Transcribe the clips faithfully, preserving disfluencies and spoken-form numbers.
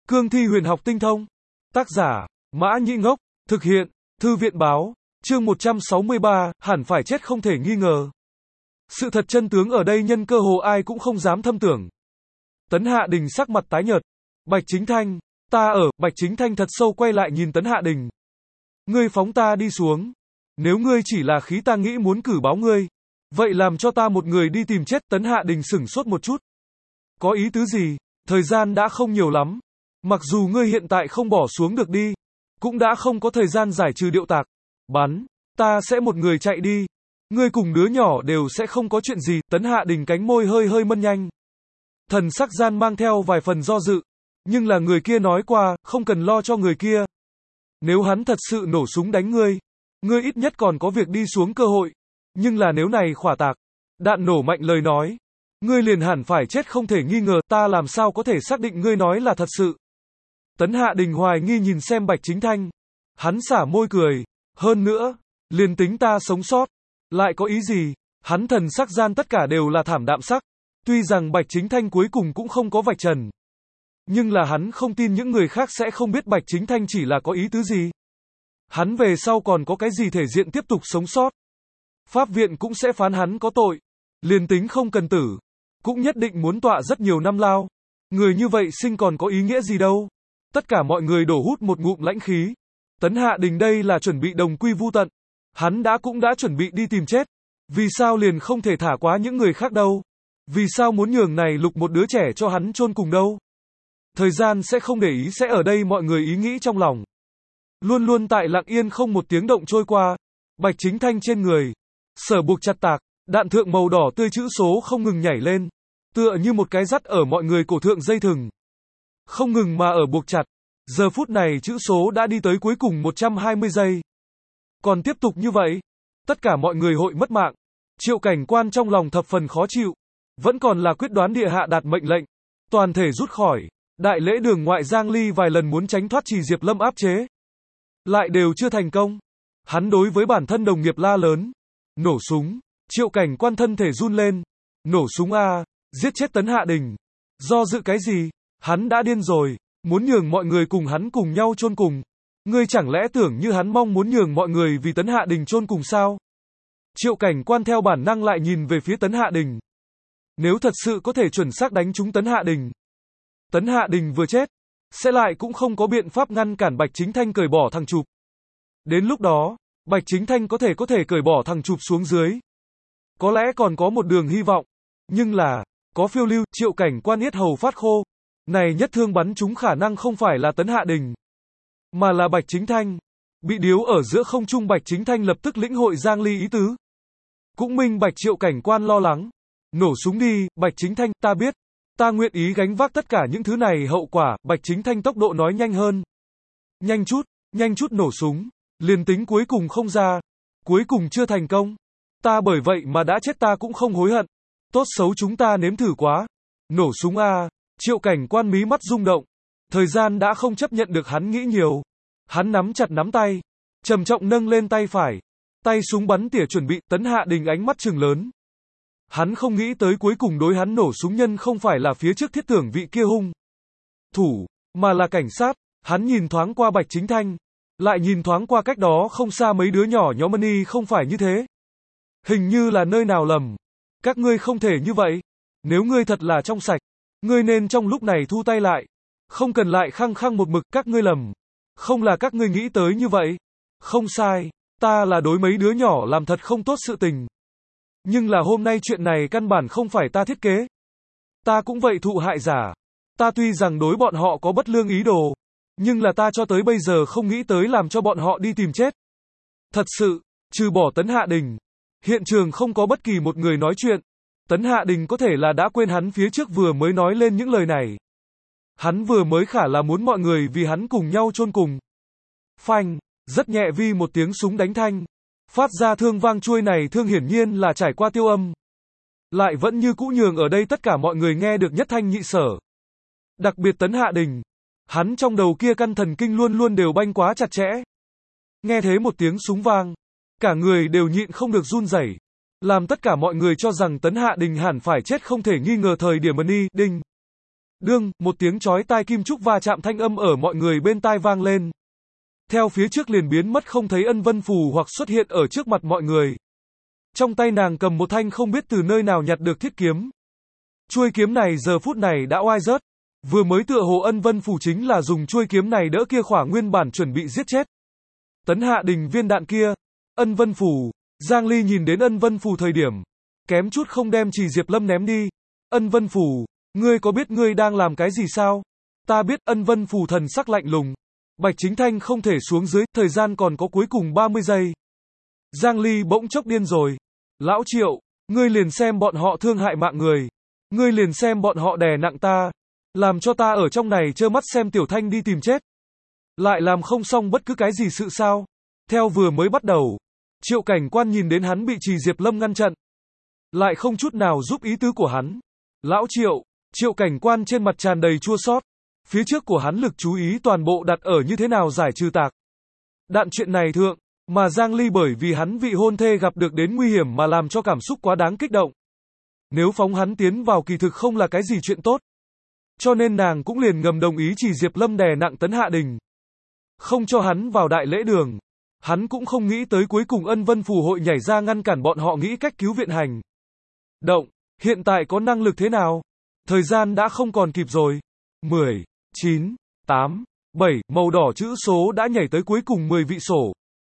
Cương thi huyền học tinh thông. Tác giả, Mã Nhĩ Ngốc. Thực hiện, Thư viện báo. Chương một trăm sáu mươi ba, hẳn phải chết không thể nghi ngờ. Sự thật chân tướng ở đây nhân cơ hồ ai cũng không dám thâm tưởng. Tấn Hạ Đình sắc mặt tái nhợt. Bạch Chính Thanh, ta ở, Bạch Chính Thanh thật sâu quay lại nhìn Tấn Hạ Đình. Ngươi phóng ta đi xuống. Nếu ngươi chỉ là khí ta nghĩ muốn cử báo ngươi. Vậy làm cho ta một người đi tìm chết. Tấn Hạ Đình sửng sốt một chút. Có ý tứ gì? Thời gian đã không nhiều lắm. Mặc dù ngươi hiện tại không bỏ xuống được đi, cũng đã không có thời gian giải trừ điệu tạc. Bắn, ta sẽ một người chạy đi. Ngươi cùng đứa nhỏ đều sẽ không có chuyện gì. Tấn Hạ Đình cánh môi hơi hơi mân nhanh. Thần sắc gian mang theo vài phần do dự. Nhưng là người kia nói qua, không cần lo cho người kia. Nếu hắn thật sự nổ súng đánh ngươi, ngươi ít nhất còn có việc đi xuống cơ hội. Nhưng là nếu này khỏa tạc, đạn nổ mạnh lời nói, ngươi liền hẳn phải chết không thể nghi ngờ. Ta làm sao có thể xác định ngươi nói là thật sự? Tấn Hạ Đình hoài nghi nhìn xem Bạch Chính Thanh. Hắn xả môi cười. Hơn nữa, liền tính ta sống sót, lại có ý gì? Hắn thần sắc gian tất cả đều là thảm đạm sắc. Tuy rằng Bạch Chính Thanh cuối cùng cũng không có vạch trần, nhưng là hắn không tin những người khác sẽ không biết Bạch Chính Thanh chỉ là có ý tứ gì. Hắn về sau còn có cái gì thể diện tiếp tục sống sót. Pháp viện cũng sẽ phán hắn có tội. Liền tính không cần tử, cũng nhất định muốn tọa rất nhiều năm lao. Người như vậy sinh còn có ý nghĩa gì đâu. Tất cả mọi người đổ hút một ngụm lãnh khí. Tấn Hạ Đình đây là chuẩn bị đồng quy vu tận. Hắn đã cũng đã chuẩn bị đi tìm chết. Vì sao liền không thể thả quá những người khác đâu? Vì sao muốn nhường này lục một đứa trẻ cho hắn chôn cùng đâu? Thời gian sẽ không để ý sẽ ở đây mọi người ý nghĩ trong lòng. Luôn luôn tại lặng yên không một tiếng động trôi qua. Bạch Chính Thanh trên người, sở buộc chặt tạc, đạn thượng màu đỏ tươi chữ số không ngừng nhảy lên. Tựa như một cái dắt ở mọi người cổ thượng dây thừng. Không ngừng mà ở buộc chặt. Giờ phút này chữ số đã đi tới cuối cùng một trăm hai mươi giây. Còn tiếp tục như vậy, tất cả mọi người hội mất mạng. Triệu Cảnh Quan trong lòng thập phần khó chịu. Vẫn còn là quyết đoán địa hạ đạt mệnh lệnh. Toàn thể rút khỏi. Đại lễ đường ngoại Giang Ly vài lần muốn tránh thoát Trì Diệp Lâm áp chế. Lại đều chưa thành công. Hắn đối với bản thân đồng nghiệp la lớn. Nổ súng. Triệu Cảnh Quan thân thể run lên. Nổ súng a, giết chết Tấn Hạ Đình. Do dự cái gì? Hắn đã điên rồi. Muốn nhường mọi người cùng hắn cùng nhau chôn cùng. Ngươi chẳng lẽ tưởng như hắn mong muốn nhường mọi người vì Tấn Hạ Đình chôn cùng sao? Triệu Cảnh Quan theo bản năng lại nhìn về phía Tấn Hạ Đình. Nếu thật sự có thể chuẩn xác đánh trúng Tấn Hạ Đình, Tấn Hạ Đình vừa chết, sẽ lại cũng không có biện pháp ngăn cản Bạch Chính Thanh cởi bỏ thằng chụp. Đến lúc đó, Bạch Chính Thanh có thể có thể cởi bỏ thằng chụp xuống dưới. Có lẽ còn có một đường hy vọng. Nhưng là, có phiêu lưu. Triệu Cảnh Quan yết hầu phát khô. Này nhất thương bắn trúng khả năng không phải là Tấn Hạ Đình, mà là Bạch Chính Thanh. Bị điếu ở giữa không trung. Bạch Chính Thanh lập tức lĩnh hội Giang Ly ý tứ. Cũng minh bạch Triệu Cảnh Quan lo lắng. Nổ súng đi, Bạch Chính Thanh, ta biết. Ta nguyện ý gánh vác tất cả những thứ này hậu quả. Bạch Chính Thanh tốc độ nói nhanh hơn. Nhanh chút, nhanh chút nổ súng. Liền tính cuối cùng không ra. Cuối cùng chưa thành công. Ta bởi vậy mà đã chết ta cũng không hối hận. Tốt xấu chúng ta nếm thử quá. Nổ súng a. Triệu Cảnh Quan mí mắt rung động. Thời gian đã không chấp nhận được hắn nghĩ nhiều. Hắn nắm chặt nắm tay. Trầm trọng nâng lên tay phải. Tay súng bắn tỉa chuẩn bị. Tấn Hạ Đình ánh mắt trừng lớn. Hắn không nghĩ tới cuối cùng đối hắn nổ súng nhân không phải là phía trước thiết tưởng vị kia hung thủ, mà là cảnh sát. Hắn nhìn thoáng qua Bạch Chính Thanh, lại nhìn thoáng qua cách đó không xa mấy đứa nhỏ nhóm Mani. Không phải như thế. Hình như là nơi nào lầm. Các ngươi không thể như vậy. Nếu ngươi thật là trong sạch, ngươi nên trong lúc này thu tay lại. Không cần lại khăng khăng một mực. Các ngươi lầm. Không là các ngươi nghĩ tới như vậy. Không sai. Ta là đối mấy đứa nhỏ làm thật không tốt sự tình. Nhưng là hôm nay chuyện này căn bản không phải ta thiết kế. Ta cũng vậy thụ hại giả. Ta tuy rằng đối bọn họ có bất lương ý đồ, nhưng là ta cho tới bây giờ không nghĩ tới làm cho bọn họ đi tìm chết. Thật sự, trừ bỏ Tấn Hạ Đình, hiện trường không có bất kỳ một người nói chuyện. Tấn Hạ Đình có thể là đã quên hắn phía trước vừa mới nói lên những lời này. Hắn vừa mới khả là muốn mọi người vì hắn cùng nhau chôn cùng. Phanh, rất nhẹ vi một tiếng súng đánh thanh. Phát ra thương vang. Chuôi này thương hiển nhiên là trải qua tiêu âm. Lại vẫn như cũ nhường ở đây tất cả mọi người nghe được nhất thanh nhị sở. Đặc biệt Tấn Hạ Đình. Hắn trong đầu kia căn thần kinh luôn luôn đều banh quá chặt chẽ. Nghe thế một tiếng súng vang, cả người đều nhịn không được run rẩy. Làm tất cả mọi người cho rằng Tấn Hạ Đình hẳn phải chết không thể nghi ngờ. Thời điểm Mani, đinh. Đương, một tiếng chói tai kim trúc va chạm thanh âm ở mọi người bên tai vang lên. Theo phía trước liền biến mất không thấy Ân Vân Phù hoặc xuất hiện ở trước mặt mọi người. Trong tay nàng cầm một thanh không biết từ nơi nào nhặt được thiết kiếm. Chuôi kiếm này giờ phút này đã oai rớt. Vừa mới tựa hồ Ân Vân Phù chính là dùng chuôi kiếm này đỡ kia khỏa nguyên bản chuẩn bị giết chết Tấn Hạ Đình viên đạn kia. Ân Vân Phù, Giang Ly nhìn đến Ân Vân Phù thời điểm, kém chút không đem Trì Diệp Lâm ném đi. Ân Vân Phù, ngươi có biết ngươi đang làm cái gì sao? Ta biết. Ân Vân Phù thần sắc lạnh lùng. Bạch Chính Thanh không thể xuống dưới, thời gian còn có cuối cùng ba mươi giây. Giang Ly bỗng chốc điên rồi. Lão Triệu, ngươi liền xem bọn họ thương hại mạng người. Ngươi liền xem bọn họ đè nặng ta. Làm cho ta ở trong này trơ mắt xem Tiểu Thanh đi tìm chết. Lại làm không xong bất cứ cái gì sự sao. Theo vừa mới bắt đầu, Triệu Cảnh Quan nhìn đến hắn bị Trì Diệp Lâm ngăn chặn, lại không chút nào giúp ý tứ của hắn. Lão Triệu, Triệu Cảnh Quan trên mặt tràn đầy chua xót. Phía trước của hắn lực chú ý toàn bộ đặt ở như thế nào giải trừ tạc đạn chuyện này thượng, mà Giang Ly bởi vì hắn vị hôn thê gặp được đến nguy hiểm mà làm cho cảm xúc quá đáng kích động. Nếu phóng hắn tiến vào kỳ thực không là cái gì chuyện tốt. Cho nên nàng cũng liền ngầm đồng ý Trì Diệp Lâm đè nặng Tấn Hạ Đình, không cho hắn vào đại lễ đường. Hắn cũng không nghĩ tới cuối cùng Ân Vân Phù hội nhảy ra ngăn cản bọn họ nghĩ cách cứu viện hành động. Hiện tại có năng lực thế nào? Thời gian đã không còn kịp rồi. mười, chín, tám, bảy, màu đỏ chữ số đã nhảy tới cuối cùng mười vị sổ.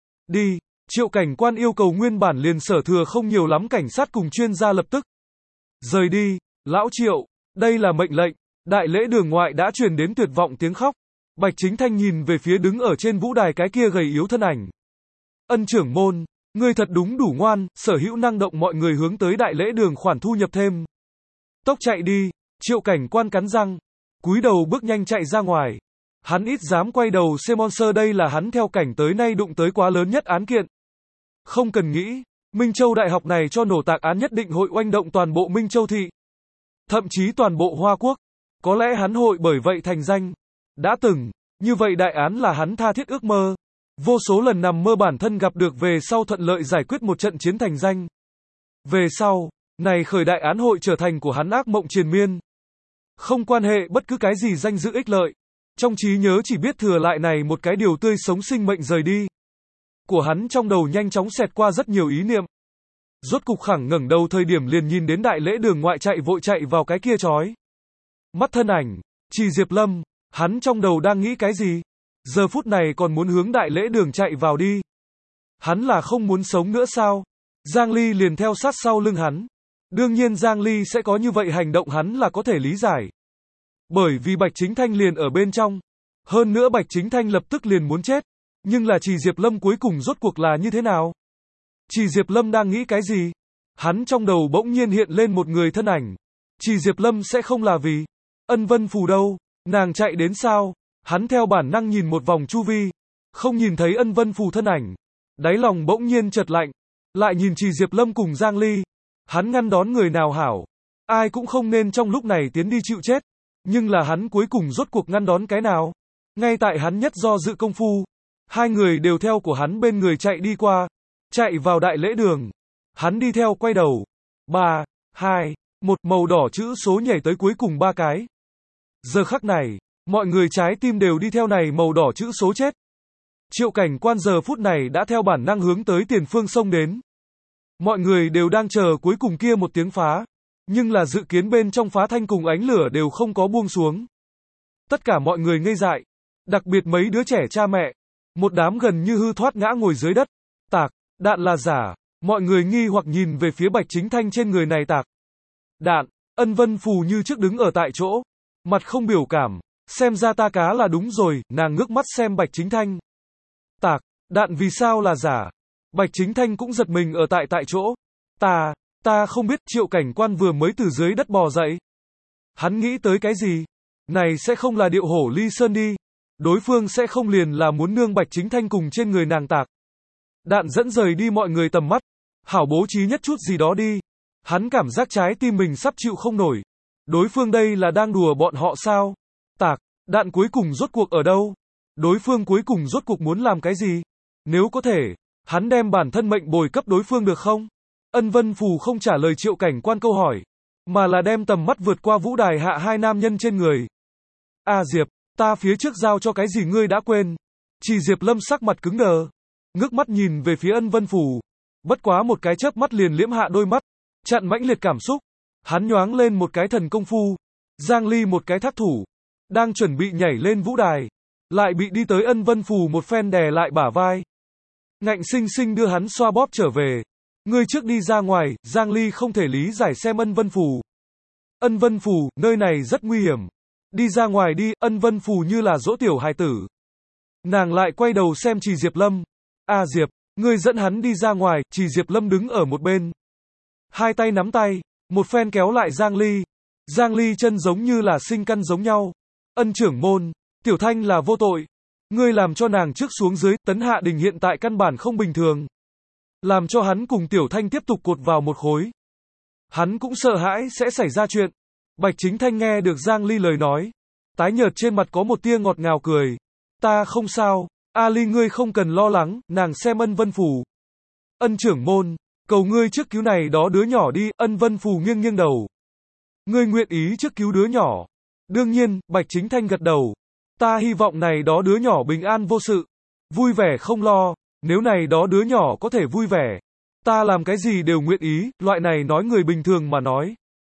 Đi, Triệu Cảnh Quan yêu cầu nguyên bản liền sở thừa không nhiều lắm cảnh sát cùng chuyên gia lập tức rời đi. Lão Triệu, đây là mệnh lệnh. Đại lễ đường ngoại đã truyền đến tuyệt vọng tiếng khóc. Bạch Chính Thanh nhìn về phía đứng ở trên vũ đài cái kia gầy yếu thân ảnh. Ân trưởng môn, ngươi thật đúng đủ ngoan, sở hữu năng động mọi người hướng tới đại lễ đường khoản thu nhập thêm. Tốc chạy đi. Triệu Cảnh Quan cắn răng, cúi đầu bước nhanh chạy ra ngoài. Hắn ít dám quay đầu xem monster, đây là hắn theo cảnh tới nay đụng tới quá lớn nhất án kiện. Không cần nghĩ, Minh Châu Đại học này cho nổ tạc án nhất định hội oanh động toàn bộ Minh Châu thị. Thậm chí toàn bộ Hoa Quốc. Có lẽ hắn hội bởi vậy thành danh. Đã từng, như vậy đại án là hắn tha thiết ước mơ. Vô số lần nằm mơ bản thân gặp được về sau thuận lợi giải quyết một trận chiến thành danh. Về sau, này khởi đại án hội trở thành của hắn ác mộng triền miên. Không quan hệ bất cứ cái gì danh dự ích lợi. Trong trí nhớ chỉ biết thừa lại này một cái điều tươi sống sinh mệnh rời đi. Của hắn trong đầu nhanh chóng xẹt qua rất nhiều ý niệm. Rốt cục khẳng ngẩng đầu thời điểm liền nhìn đến đại lễ đường ngoại chạy vội chạy vào cái kia chói mắt thân ảnh, Trì Diệp Lâm. Hắn trong đầu đang nghĩ cái gì? Giờ phút này còn muốn hướng đại lễ đường chạy vào đi. Hắn là không muốn sống nữa sao? Giang Ly liền theo sát sau lưng hắn. Đương nhiên Giang Ly sẽ có như vậy hành động hắn là có thể lý giải. Bởi vì Bạch Chính Thanh liền ở bên trong. Hơn nữa Bạch Chính Thanh lập tức liền muốn chết. Nhưng là Trì Diệp Lâm cuối cùng rốt cuộc là như thế nào? Trì Diệp Lâm đang nghĩ cái gì? Hắn trong đầu bỗng nhiên hiện lên một người thân ảnh. Trì Diệp Lâm sẽ không là vì Ân Vân Phù đâu? Nàng chạy đến sao? Hắn theo bản năng nhìn một vòng chu vi, không nhìn thấy Ân Vân Phù thân ảnh. Đáy lòng bỗng nhiên chợt lạnh, lại nhìn Trì Diệp Lâm cùng Giang Ly. Hắn ngăn đón người nào hảo? Ai cũng không nên trong lúc này tiến đi chịu chết. Nhưng là hắn cuối cùng rốt cuộc ngăn đón cái nào? Ngay tại hắn nhất do dự công phu, hai người đều theo của hắn bên người chạy đi qua, chạy vào đại lễ đường. Hắn đi theo quay đầu. ba, hai, một, màu đỏ chữ số nhảy tới cuối cùng ba cái. Giờ khắc này, mọi người trái tim đều đi theo này màu đỏ chữ số chết. Triệu Cảnh Quan giờ phút này đã theo bản năng hướng tới tiền phương sông đến. Mọi người đều đang chờ cuối cùng kia một tiếng phá. Nhưng là dự kiến bên trong phá thanh cùng ánh lửa đều không có buông xuống. Tất cả mọi người ngây dại. Đặc biệt mấy đứa trẻ cha mẹ. Một đám gần như hư thoát ngã ngồi dưới đất. Tạc, đạn là giả. Mọi người nghi hoặc nhìn về phía Bạch Chính Thanh trên người này tạc đạn. Ân Vân Phù như trước đứng ở tại chỗ, mặt không biểu cảm. Xem ra ta cá là đúng rồi. Nàng ngước mắt xem Bạch Chính Thanh. Tạc, đạn vì sao là giả? Bạch Chính Thanh cũng giật mình ở tại tại chỗ. Ta, ta không biết. Triệu Cảnh Quan vừa mới từ dưới đất bò dậy. Hắn nghĩ tới cái gì? Này sẽ không là điệu hổ ly sơn đi. Đối phương sẽ không liền là muốn nương Bạch Chính Thanh cùng trên người nàng tạc đạn dẫn rời đi mọi người tầm mắt. Hảo bố trí nhất chút gì đó đi. Hắn cảm giác trái tim mình sắp chịu không nổi. Đối phương đây là đang đùa bọn họ sao? Tạc đạn cuối cùng rốt cuộc ở đâu? Đối phương cuối cùng rốt cuộc muốn làm cái gì? Nếu có thể, hắn đem bản thân mệnh bồi cấp đối phương được không? Ân Vân Phù không trả lời Triệu Cảnh Quan câu hỏi. mà là đem tầm mắt vượt qua vũ đài hạ hai nam nhân trên người. A Diệp, ta phía trước giao cho cái gì ngươi đã quên? Chỉ Diệp Lâm sắc mặt cứng đờ, ngước mắt nhìn về phía Ân Vân Phù, bất quá một cái chớp mắt liền liễm hạ đôi mắt, chặn mãnh liệt cảm xúc. Hắn nhoáng lên một cái thần công phu, Giang Ly một cái thác thủ, đang chuẩn bị nhảy lên vũ đài, lại bị đi tới Ân Vân Phù một phen đè lại bả vai, ngạnh sinh sinh đưa hắn xoa bóp trở về. Ngươi trước đi ra ngoài. Giang Ly không thể lý giải xem Ân Vân Phù. Ân Vân Phù, nơi này rất nguy hiểm. Đi ra ngoài đi. Ân Vân Phù như là dỗ tiểu hài tử. Nàng lại quay đầu xem Trì Diệp Lâm. A Diệp, ngươi dẫn hắn đi ra ngoài. Trì Diệp Lâm đứng ở một bên, hai tay nắm tay, một phen kéo lại Giang Ly. Giang Ly chân giống như là sinh căn giống nhau. Ân trưởng môn, Tiểu Thanh là vô tội. Ngươi làm cho nàng trước xuống dưới. Tấn Hạ Đình hiện tại căn bản không bình thường, làm cho hắn cùng Tiểu Thanh tiếp tục cột vào một khối. Hắn cũng sợ hãi sẽ xảy ra chuyện. Bạch Chính Thanh nghe được Giang Ly lời nói, tái nhợt trên mặt có một tia ngọt ngào cười. Ta không sao, A Ly ngươi không cần lo lắng. Nàng xem Ân Vân Phù. Ân trưởng môn, cầu ngươi trước cứu này đó đứa nhỏ đi. Ân Vân Phù nghiêng nghiêng đầu. Ngươi nguyện ý trước cứu đứa nhỏ? Đương nhiên. Bạch Chính Thanh gật đầu. Ta hy vọng này đó đứa nhỏ bình an vô sự, vui vẻ không lo. Nếu này đó đứa nhỏ có thể vui vẻ, ta làm cái gì đều nguyện ý. Loại này nói người bình thường mà nói,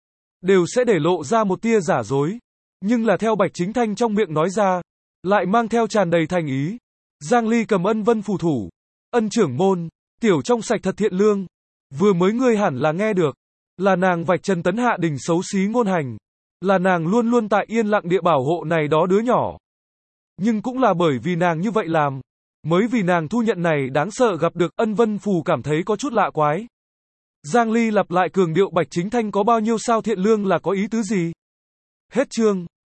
đều sẽ để lộ ra một tia giả dối. Nhưng là theo Bạch Chính Thanh trong miệng nói ra, lại mang theo tràn đầy thành ý. Giang Ly cầm Ân Vân Phù thủ. Ân trưởng môn, tiểu trong sạch thật thiện lương. Vừa mới ngươi hẳn là nghe được, là nàng vạch trần Tấn Hạ Đình xấu xí ngôn hành. Là nàng luôn luôn tại yên lặng địa bảo hộ này đó đứa nhỏ. Nhưng cũng là bởi vì nàng như vậy làm, mới vì nàng thu nhận này đáng sợ gặp được. Ân Vân Phù cảm thấy có chút lạ quái. Giang Ly lặp lại cường điệu Bạch Chính Thanh có bao nhiêu sao thiện lương là có ý tứ gì? Hết chương.